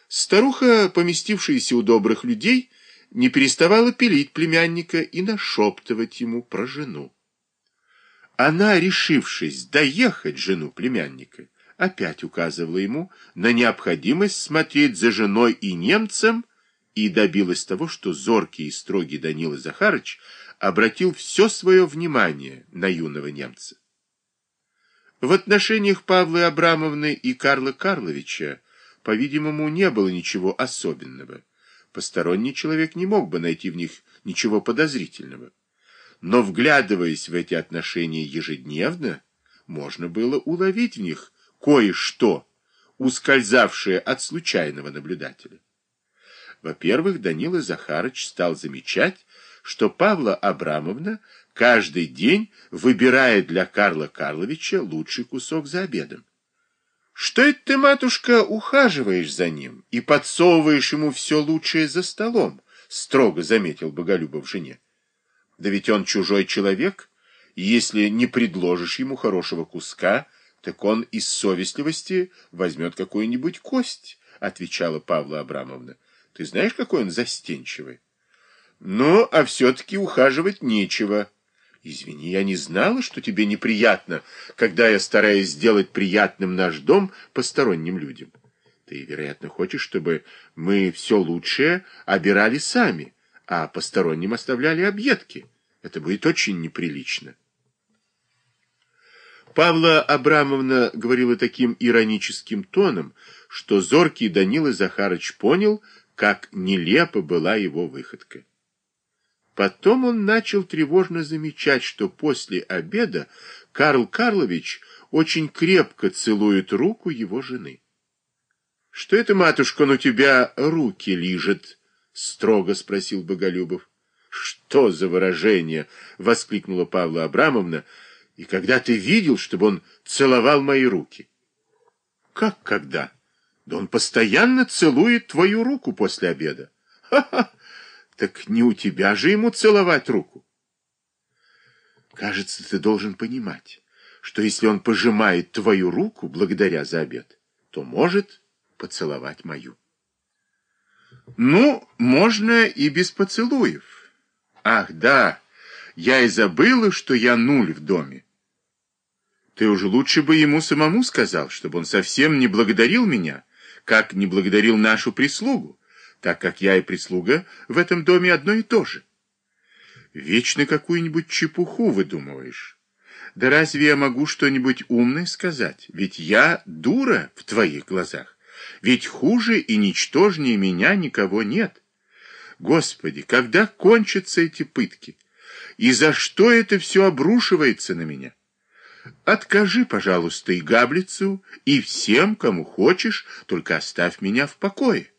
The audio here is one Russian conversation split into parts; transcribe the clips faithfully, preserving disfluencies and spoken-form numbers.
Старуха, поместившаяся у добрых людей, не переставала пилить племянника и нашептывать ему про жену. Она, решившись доехать жену племянника, опять указывала ему на необходимость смотреть за женой и немцем, и добилась того, что зоркий и строгий Данила Захарыч обратил все свое внимание на юного немца. В отношениях Павлы Абрамовны и Карла Карловича, по-видимому, не было ничего особенного. Посторонний человек не мог бы найти в них ничего подозрительного. Но, вглядываясь в эти отношения ежедневно, можно было уловить в них кое-что, ускользавшее от случайного наблюдателя. Во-первых, Данила Захарыч стал замечать, что Павла Абрамовна каждый день выбирает для Карла Карловича лучший кусок за обедом. «Что это ты, матушка, ухаживаешь за ним и подсовываешь ему все лучшее за столом?» — строго заметил Боголюбов жене. «Да ведь он чужой человек, и если не предложишь ему хорошего куска, так он из совестливости возьмет какую-нибудь кость», — отвечала Павла Абрамовна. «Ты знаешь, какой он застенчивый?» «Ну, а все-таки ухаживать нечего». «Извини, я не знала, что тебе неприятно, когда я стараюсь сделать приятным наш дом посторонним людям. Ты, вероятно, хочешь, чтобы мы все лучшее обирали сами, а посторонним оставляли объедки. Это будет очень неприлично». Павла Абрамовна говорила таким ироническим тоном, что зоркий Данила Захарыч понял, как нелепа была его выходка. Потом он начал тревожно замечать, что после обеда Карл Карлович очень крепко целует руку его жены. — Что это, матушка, он у тебя руки лижет? — строго спросил Боголюбов. — Что за выражение? — воскликнула Павла Абрамовна. — И когда ты видел, чтобы он целовал мои руки? — Как когда? Да он постоянно целует твою руку после обеда. Ха-ха! Так не у тебя же ему целовать руку. Кажется, ты должен понимать, что если он пожимает твою руку благодаря за обед, то может поцеловать мою. Ну, можно и без поцелуев. Ах, да, я и забыла, что я нуль в доме. Ты уже лучше бы ему самому сказал, чтобы он совсем не благодарил меня, как не благодарил нашу прислугу, так как я и прислуга в этом доме одно и то же. Вечно какую-нибудь чепуху выдумываешь. Да разве я могу что-нибудь умное сказать? Ведь я дура в твоих глазах. Ведь хуже и ничтожнее меня никого нет. Господи, когда кончатся эти пытки? И за что это все обрушивается на меня? Откажи, пожалуйста, и Габлицу, и всем, кому хочешь, только оставь меня в покое.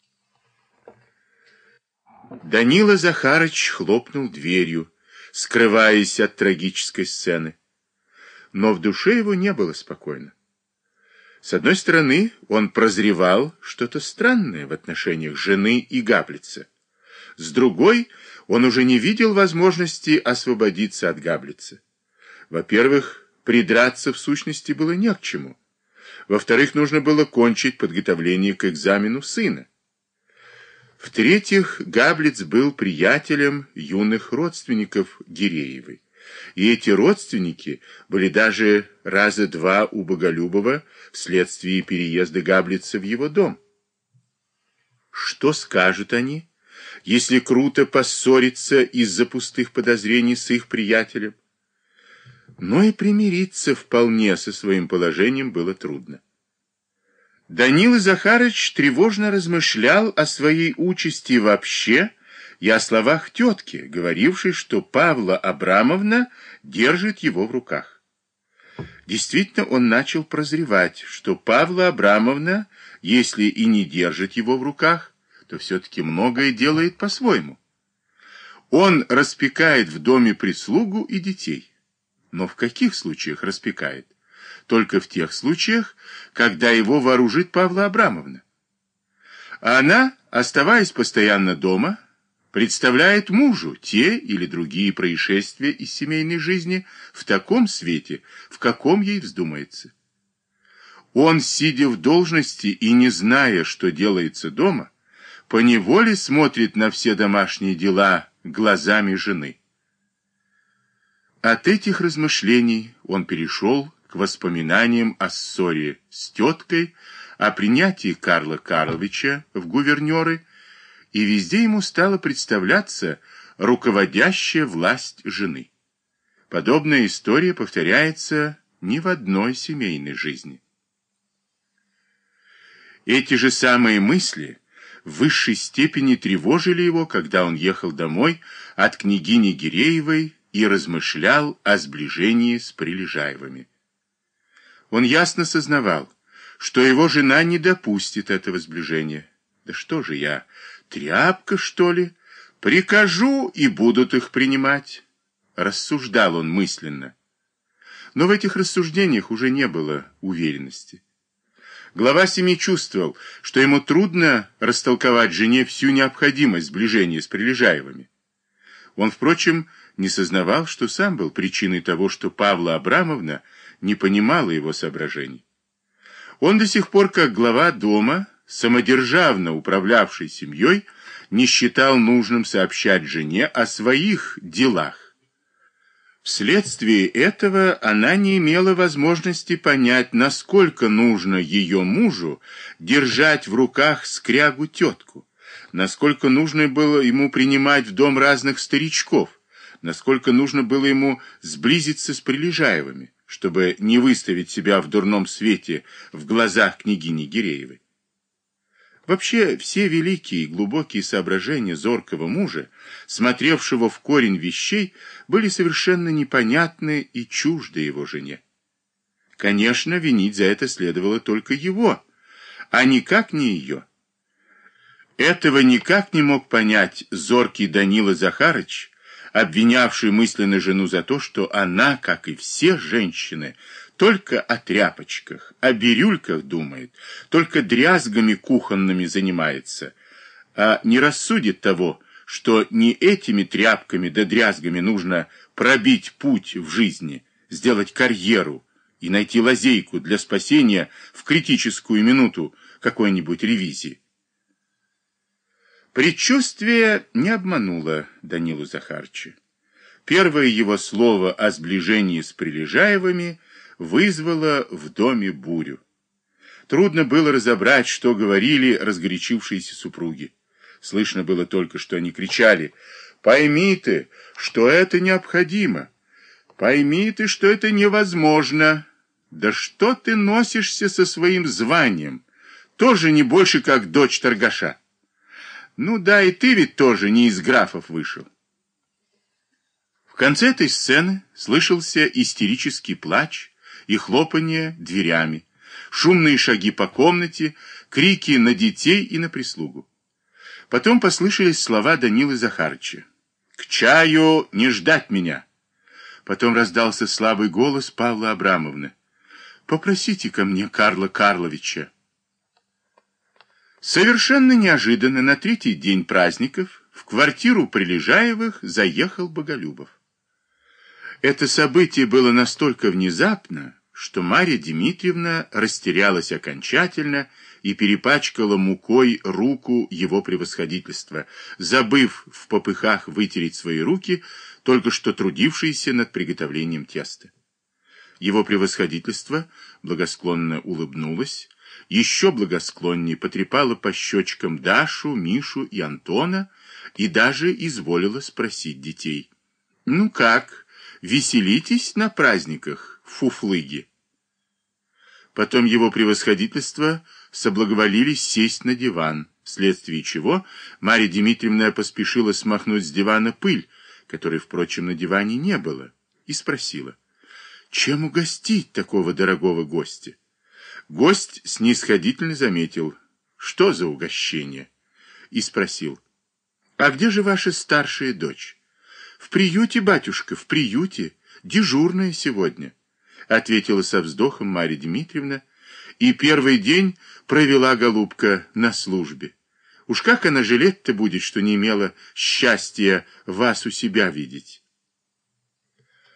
Данила Захарыч хлопнул дверью, скрываясь от трагической сцены. Но в душе его не было спокойно. С одной стороны, он прозревал что-то странное в отношениях жены и Габлица. С другой, он уже не видел возможности освободиться от Габлица. Во-первых, придраться в сущности было не к чему. Во-вторых, нужно было кончить подготовление к экзамену сына. В-третьих, Габлиц был приятелем юных родственников Гиреевой. И эти родственники были даже раза два у Боголюбова вследствие переезда Габлица в его дом. Что скажут они, если круто поссориться из-за пустых подозрений с их приятелем? Но и примириться вполне со своим положением было трудно. Данила Захарыч тревожно размышлял о своей участи вообще и о словах тетки, говорившей, что Павла Абрамовна держит его в руках. Действительно, он начал прозревать, что Павла Абрамовна, если и не держит его в руках, то все-таки многое делает по-своему. Он распекает в доме прислугу и детей. Но в каких случаях распекает? Только в тех случаях, когда его вооружит Павла Абрамовна. А она, оставаясь постоянно дома, представляет мужу те или другие происшествия из семейной жизни в таком свете, в каком ей вздумается. Он, сидя в должности и не зная, что делается дома, поневоле смотрит на все домашние дела глазами жены. От этих размышлений он перешел к воспоминаниям о ссоре с теткой, о принятии Карла Карловича в гувернеры, и везде ему стала представляться руководящая власть жены. Подобная история повторяется ни в одной семейной жизни. Эти же самые мысли в высшей степени тревожили его, когда он ехал домой от княгини Гиреевой и размышлял о сближении с Прилежаевыми. Он ясно сознавал, что его жена не допустит этого сближения. Да что же я, тряпка, что ли? Прикажу, и будут их принимать. Рассуждал он мысленно. Но в этих рассуждениях уже не было уверенности. Глава семьи чувствовал, что ему трудно растолковать жене всю необходимость сближения с Прилежаевыми. Он, впрочем, не сознавал, что сам был причиной того, что Павла Абрамовна не понимала его соображений. Он до сих пор, как глава дома, самодержавно управлявший семьей, не считал нужным сообщать жене о своих делах. Вследствие этого она не имела возможности понять, насколько нужно ее мужу держать в руках скрягу-тетку, насколько нужно было ему принимать в дом разных старичков, насколько нужно было ему сблизиться с Прилежаевыми, чтобы не выставить себя в дурном свете в глазах княгини Гиреевой. Вообще, все великие и глубокие соображения зоркого мужа, смотревшего в корень вещей, были совершенно непонятны и чужды его жене. Конечно, винить за это следовало только его, а никак не ее. Этого никак не мог понять зоркий Данила Захарыч, обвинявший мысленно жену за то, что она, как и все женщины, только о тряпочках, о бирюльках думает, только дрязгами кухонными занимается, а не рассудит того, что не этими тряпками да дрязгами нужно пробить путь в жизни, сделать карьеру и найти лазейку для спасения в критическую минуту какой-нибудь ревизии. Предчувствие не обмануло Данилу Захарыча. Первое его слово о сближении с Прилежаевыми вызвало в доме бурю. Трудно было разобрать, что говорили разгорячившиеся супруги. Слышно было только, что они кричали: «Пойми ты, что это необходимо! Пойми ты, что это невозможно! Да что ты носишься со своим званием? Тоже не больше, как дочь торгаша! Ну да, и ты ведь тоже не из графов вышел!» В конце этой сцены слышался истерический плач и хлопанье дверями, шумные шаги по комнате, крики на детей и на прислугу. Потом послышались слова Данилы Захарыча: «К чаю не ждать меня!» Потом раздался слабый голос Павлы Абрамовны: «Попросите ко мне Карла Карловича». Совершенно неожиданно на третий день праздников в квартиру Прилежаевых заехал Боголюбов. Это событие было настолько внезапно, что Марья Дмитриевна растерялась окончательно и перепачкала мукой руку его превосходительства, забыв в попыхах вытереть свои руки, только что трудившиеся над приготовлением теста. Его превосходительство благосклонно улыбнулось, еще благосклоннее потрепала по щечкам Дашу, Мишу и Антона и даже изволила спросить детей: «Ну как, веселитесь на праздниках, фуфлыги?» Потом его превосходительство соблаговолили сесть на диван, вследствие чего Марья Дмитриевна поспешила смахнуть с дивана пыль, которой, впрочем, на диване не было, и спросила: «Чем угостить такого дорогого гостя?» Гость снисходительно заметил: «Что за угощение?» и спросил: «А где же ваша старшая дочь?» «В приюте, батюшка, в приюте, дежурная сегодня», ответила со вздохом Марья Дмитриевна, и первый день провела голубка на службе. Уж как она жалеть-то будет, что не имела счастья вас у себя видеть.